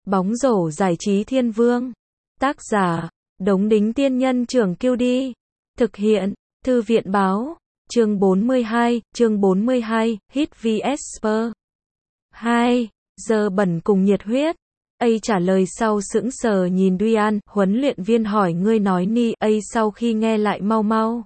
Bóng rổ giải trí thiên vương. Tác giả, Đống Đính Tiên Nhân Trưởng Kiêu Đi. Thực hiện, Thư viện Báo. Chương 42, Hit vs Spur. 2. Giờ bẩn cùng nhiệt huyết. A trả lời sau sững sờ nhìn Duyan, huấn luyện viên hỏi ngươi nói ni. A sau khi nghe lại mau mau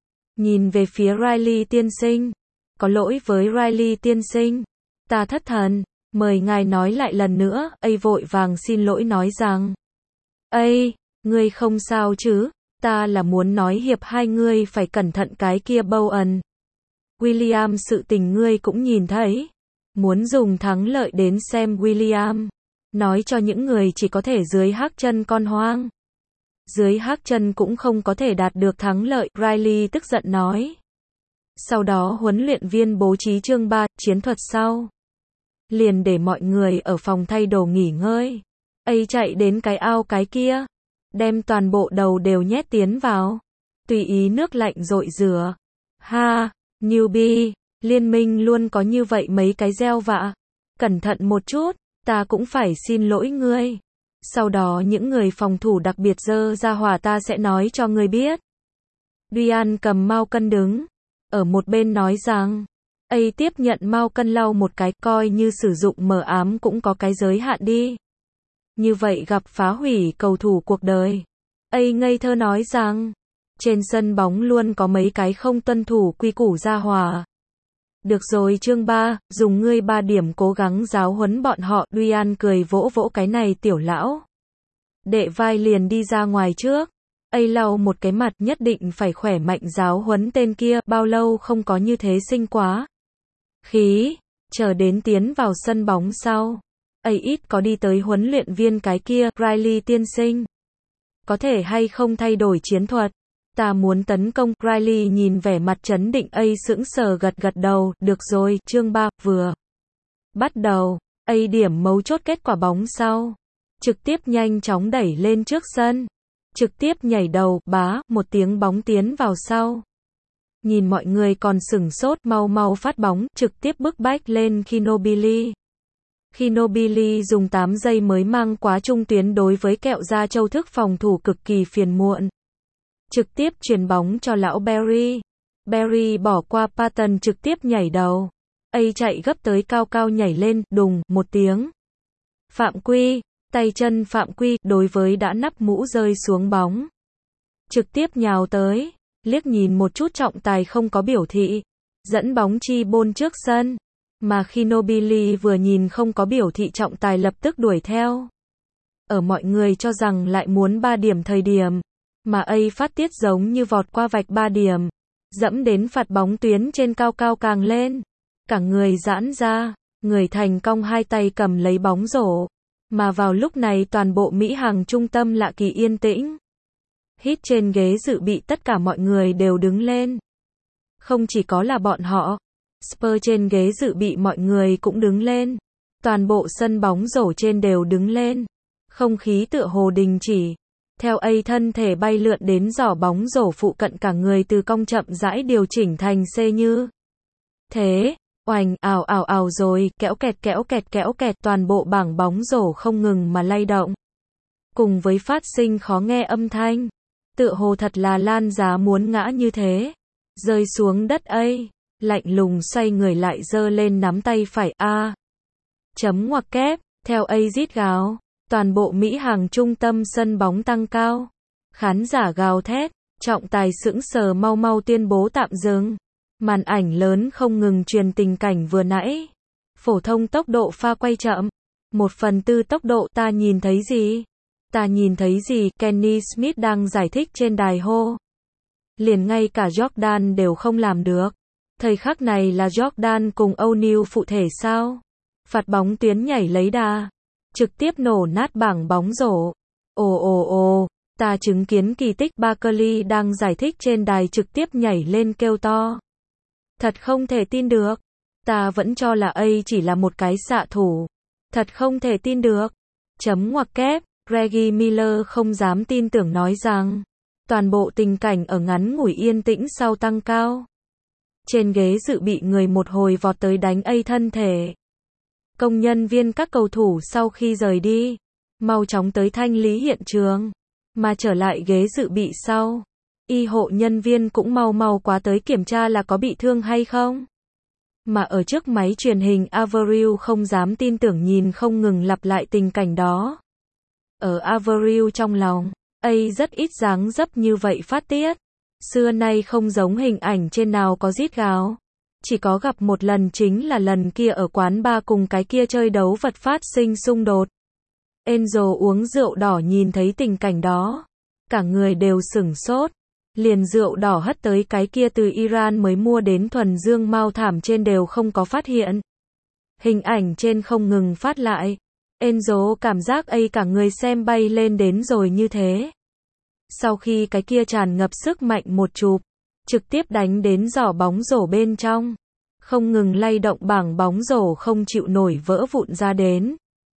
nhìn về phía Riley tiên sinh. Có lỗi với Riley tiên sinh. Ta thất thần. Mời ngài nói lại lần nữa. A vội vàng xin lỗi nói rằng. A, ngươi không sao chứ? Ta là muốn nói hiệp hai ngươi phải cẩn thận cái kia Bowen. William sự tình ngươi cũng nhìn thấy. Muốn dùng thắng lợi đến xem William. Nói cho những người chỉ có thể dưới hắc chân con hoang. Dưới hắc chân cũng không có thể đạt được thắng lợi, Riley tức giận nói. Sau đó huấn luyện viên bố trí chương 3, chiến thuật sau. Liền để mọi người ở phòng thay đồ nghỉ ngơi. A chạy đến cái ao cái kia. Đem toàn bộ đầu đều nhét tiến vào. Tùy ý nước lạnh rội rửa. Ha, newbie, liên minh luôn có như vậy mấy cái gieo vạ. Cẩn thận một chút, ta cũng phải xin lỗi ngươi. Sau đó những người phòng thủ đặc biệt dơ ra hỏa ta sẽ nói cho ngươi biết. Duyan cầm mao cân đứng. Ở một bên nói rằng. A tiếp nhận mao cân lau một cái, coi như sử dụng mờ ám cũng có cái giới hạn đi. Như vậy gặp phá hủy cầu thủ cuộc đời. A ngây thơ nói rằng. Trên sân bóng luôn có mấy cái không tuân thủ quy củ ra hỏa. Được rồi chương 3, dùng ngươi 3 điểm cố gắng giáo huấn bọn họ. Duyan cười vỗ vỗ cái này tiểu lão. Đệ vai liền đi ra ngoài trước. A lau một cái mặt, nhất định phải khỏe mạnh giáo huấn tên kia, bao lâu không có như thế sinh quá. Khí, chờ đến tiến vào sân bóng sau. A ít có đi tới huấn luyện viên cái kia, Riley tiên sinh. Có thể hay không thay đổi chiến thuật? Ta muốn tấn công. Riley nhìn vẻ mặt trấn định. A sững sờ gật gật đầu. Được rồi, chương 3, vừa bắt đầu. A điểm mấu chốt kết quả bóng sau. Trực tiếp nhanh chóng đẩy lên trước sân. Trực tiếp nhảy đầu, bá, một tiếng bóng tiến vào sau. Nhìn mọi người còn sửng sốt, mau mau phát bóng, trực tiếp bức bách lên Ginobili. Ginobili dùng 8 giây mới mang quá trung tuyến đối với kẹo da châu thức phòng thủ cực kỳ phiền muộn. Trực tiếp chuyền bóng cho lão Barry. Barry bỏ qua Patton trực tiếp nhảy đầu. A chạy gấp tới cao cao nhảy lên, đùng, một tiếng. Phạm quy, tay chân phạm quy, đối với đã nắp mũ rơi xuống bóng. Trực tiếp nhào tới, liếc nhìn một chút trọng tài không có biểu thị. Dẫn bóng chi bôn trước sân. Mà Ginobili vừa nhìn không có biểu thị trọng tài lập tức đuổi theo. Ở mọi người cho rằng lại muốn 3 điểm thời điểm. Mà A phát tiết giống như vọt qua vạch 3 điểm. Dẫm đến phạt bóng tuyến trên cao cao càng lên. Cả người giãn ra. Người thành cong hai tay cầm lấy bóng rổ. Mà vào lúc này toàn bộ Mỹ hàng trung tâm lạ kỳ yên tĩnh. Hít trên ghế dự bị tất cả mọi người đều đứng lên. Không chỉ có là bọn họ. Spur trên ghế dự bị mọi người cũng đứng lên. Toàn bộ sân bóng rổ trên đều đứng lên. Không khí tựa hồ đình chỉ. Theo A thân thể bay lượn đến giỏ bóng rổ phụ cận cả người từ cong chậm rãi điều chỉnh thành C như. Thế, oành, ào ào ào rồi, kéo kẹt toàn bộ bảng bóng rổ không ngừng mà lay động. Cùng với phát sinh khó nghe âm thanh. Tựa hồ thật là lan giá muốn ngã như thế. Rơi xuống đất A. Lạnh lùng xoay người lại giơ lên nắm tay phải A. Chấm ngoặc kép, theo A rít gào. Toàn bộ Mỹ hàng trung tâm sân bóng tăng cao. Khán giả gào thét, trọng tài sững sờ mau mau tuyên bố tạm dừng. Màn ảnh lớn không ngừng truyền tình cảnh vừa nãy. Phổ thông tốc độ pha quay chậm. 1/4 tốc độ ta nhìn thấy gì? Ta nhìn thấy gì? Kenny Smith đang giải thích trên đài hô. Liền ngay cả Jordan đều không làm được. Thời khắc này là Jordan cùng O'Neal phụ thể sao? Phạt bóng tuyến nhảy lấy đà. Trực tiếp nổ nát bảng bóng rổ. Ồ, ta chứng kiến kỳ tích. Barkley đang giải thích trên đài trực tiếp nhảy lên kêu to. Thật không thể tin được. Ta vẫn cho là A chỉ là một cái xạ thủ. Thật không thể tin được. Chấm ngoặc kép, Reggie Miller không dám tin tưởng nói rằng. Toàn bộ tình cảnh ở ngắn ngủi yên tĩnh sau tăng cao. Trên ghế dự bị người một hồi vọt tới đánh A thân thể. Công nhân viên các cầu thủ sau khi rời đi, mau chóng tới thanh lý hiện trường. Mà trở lại ghế dự bị sau. Y hộ nhân viên cũng mau mau quá tới kiểm tra là có bị thương hay không. Mà ở trước máy truyền hình Avril không dám tin tưởng nhìn không ngừng lặp lại tình cảnh đó. Ở Avril trong lòng, rất ít dáng dấp như vậy phát tiết. Xưa nay không giống hình ảnh trên nào có rít gào. Chỉ có gặp một lần chính là lần kia ở quán bar cùng cái kia chơi đấu vật phát sinh xung đột. Angel uống rượu đỏ nhìn thấy tình cảnh đó. Cả người đều sửng sốt. Liền rượu đỏ hất tới cái kia từ Iran mới mua đến thuần dương mao thảm trên đều không có phát hiện. Hình ảnh trên không ngừng phát lại. Angel cảm giác cả người xem bay lên đến rồi như thế. Sau khi cái kia tràn ngập sức mạnh một chụp, trực tiếp đánh đến giỏ bóng rổ bên trong. Không ngừng lay động bảng bóng rổ không chịu nổi vỡ vụn ra đến.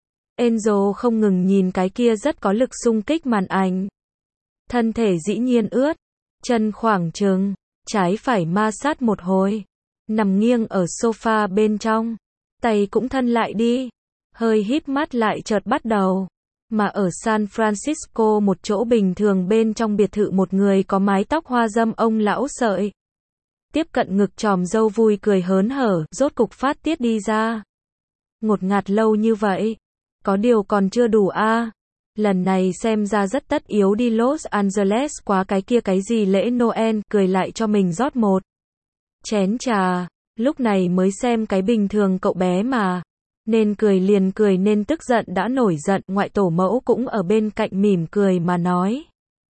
Angel không ngừng nhìn cái kia rất có lực xung kích màn ảnh. Thân thể dĩ nhiên ướt. Chân khoảng chừng, trái phải ma sát một hồi. Nằm nghiêng ở sofa bên trong. Tay cũng thân lại đi. Hơi híp mắt lại chợt bắt đầu. Mà ở San Francisco một chỗ bình thường bên trong biệt thự một người có mái tóc hoa dâm ông lão sợi. Tiếp cận ngực tròm dâu vui cười hớn hở, rốt cục phát tiết đi ra. Ngột ngạt lâu như vậy. Có điều còn chưa đủ a. Lần này xem ra rất tất yếu đi Los Angeles quá cái kia cái gì lễ Noel, cười lại cho mình rót một chén trà. Lúc này mới xem cái bình thường cậu bé mà. Nên cười liền cười nên tức giận đã nổi giận, ngoại tổ mẫu cũng ở bên cạnh mỉm cười mà nói.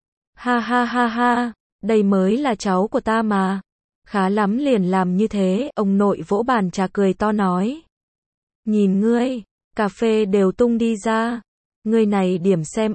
Ha ha ha ha, đây mới là cháu của ta mà. Khá lắm liền làm như thế, ông nội vỗ bàn trà cười to nói. Nhìn ngươi, cà phê đều tung đi ra. Ngươi này điểm xem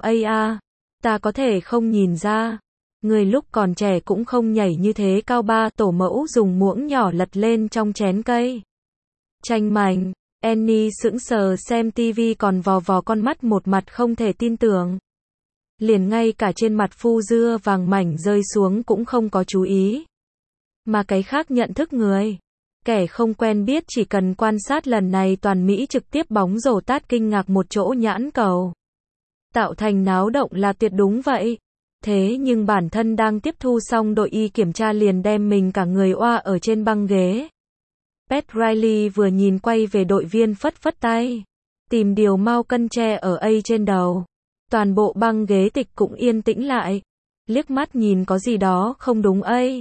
ta có thể không nhìn ra. Ngươi lúc còn trẻ cũng không nhảy như thế cao ba, tổ mẫu dùng muỗng nhỏ lật lên trong chén cây. Chanh mành, Annie sững sờ xem tivi còn vò vò con mắt một mặt không thể tin tưởng. Liền ngay cả trên mặt phu dưa vàng mảnh rơi xuống cũng không có chú ý. Mà cái khác nhận thức người. Kẻ không quen biết chỉ cần quan sát lần này toàn Mỹ trực tiếp bóng rổ tát kinh ngạc một chỗ nhãn cầu. Tạo thành náo động là tuyệt đúng vậy. Thế nhưng bản thân đang tiếp thu xong đội y kiểm tra liền đem mình cả người oa ở trên băng ghế. Pat Riley vừa nhìn quay về đội viên phất phất tay. Tìm điều mau cân tre ở trên đầu. Toàn bộ băng ghế tịch cũng yên tĩnh lại. Liếc mắt nhìn có gì đó không đúng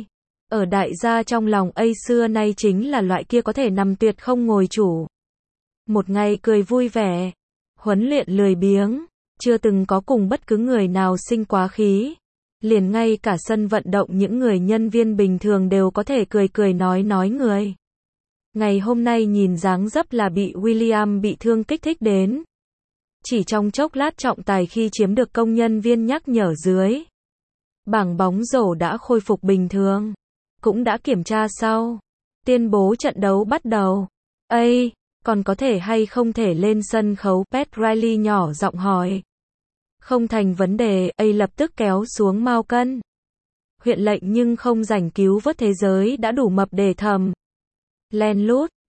Ở đại gia trong lòng xưa nay chính là loại kia có thể nằm tuyệt không ngồi chủ. Một ngày cười vui vẻ. Huấn luyện lười biếng. Chưa từng có cùng bất cứ người nào sinh quá khí. Liền ngay cả sân vận động những người nhân viên bình thường đều có thể cười cười nói người. Ngày hôm nay nhìn dáng dấp là bị William bị thương kích thích đến. Chỉ trong chốc lát trọng tài khi chiếm được công nhân viên nhắc nhở dưới. Bảng bóng rổ đã khôi phục bình thường. Cũng đã kiểm tra sau. Tuyên bố trận đấu bắt đầu. Còn có thể hay không thể lên sân khấu? Pat Riley nhỏ giọng hỏi. Không thành vấn đề, lập tức kéo xuống mao cân. Huyện lệnh nhưng không rảnh cứu vớt thế giới đã đủ mập để thầm. Len lút,